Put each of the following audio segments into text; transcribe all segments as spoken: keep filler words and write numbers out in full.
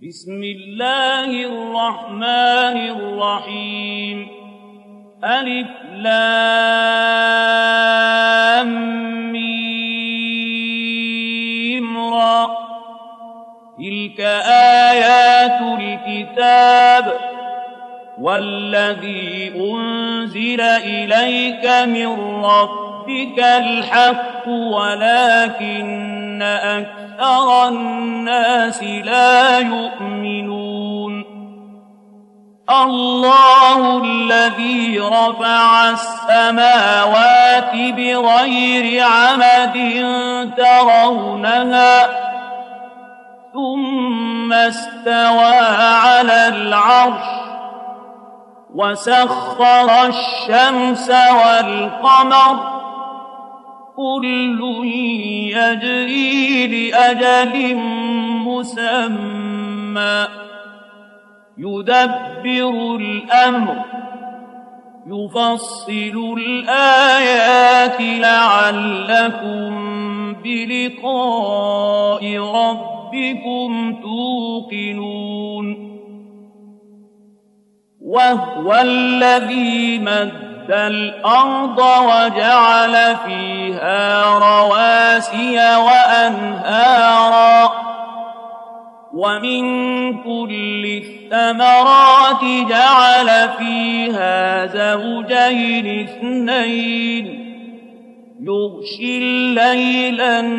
بسم الله الرحمن الرحيم ألف لام ميم را تلك آيات الكتاب والذي أنزل إليك من ربك الحق ولكن أكثر الناس لا يؤمنون الله الذي رفع السماوات بغير عمد ترونها ثم استوى على العرش وسخر الشمس والقمر كل يجري لأجل مسمى يدبر الأمر يفصل الآيات لعلكم بلقاء ربكم توقنون وهو الذي مد الأرض وجعل فيها رواسي وأنهارا ومن كل الثمرات جعل فيها زوجين اثنين يغشي الليل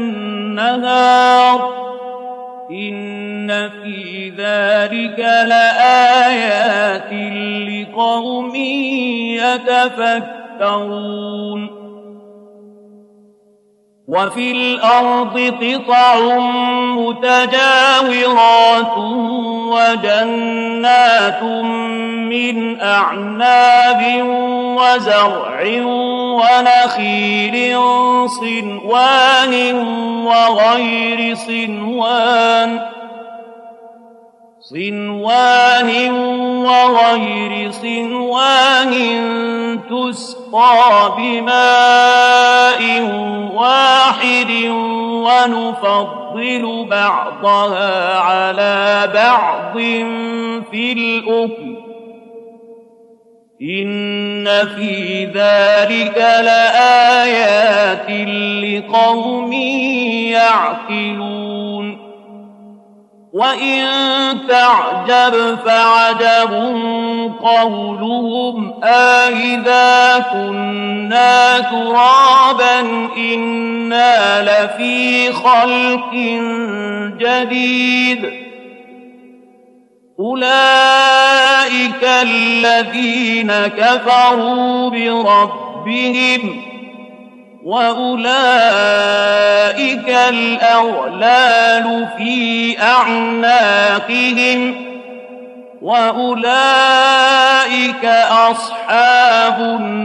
النهار إن في ذلك لآيات لقوم يتفكرون وفي الأرض قطع متجاورات وجنات من أعناب وزرع ونخيل صنوان وغير صنوان صنوان وغير صنوان تسقى بماء واحد ونفضل بعضها على بعض في الأكل إن في ذلك لآيات لقوم يعقلون وإن تعجب فعجب قولهم أإذا كنا ترابا إنا لفي خلق جديد أولئك الذين كفروا بربهم وأولئك الأغلال في أعناقهم وأولئك أصحاب النار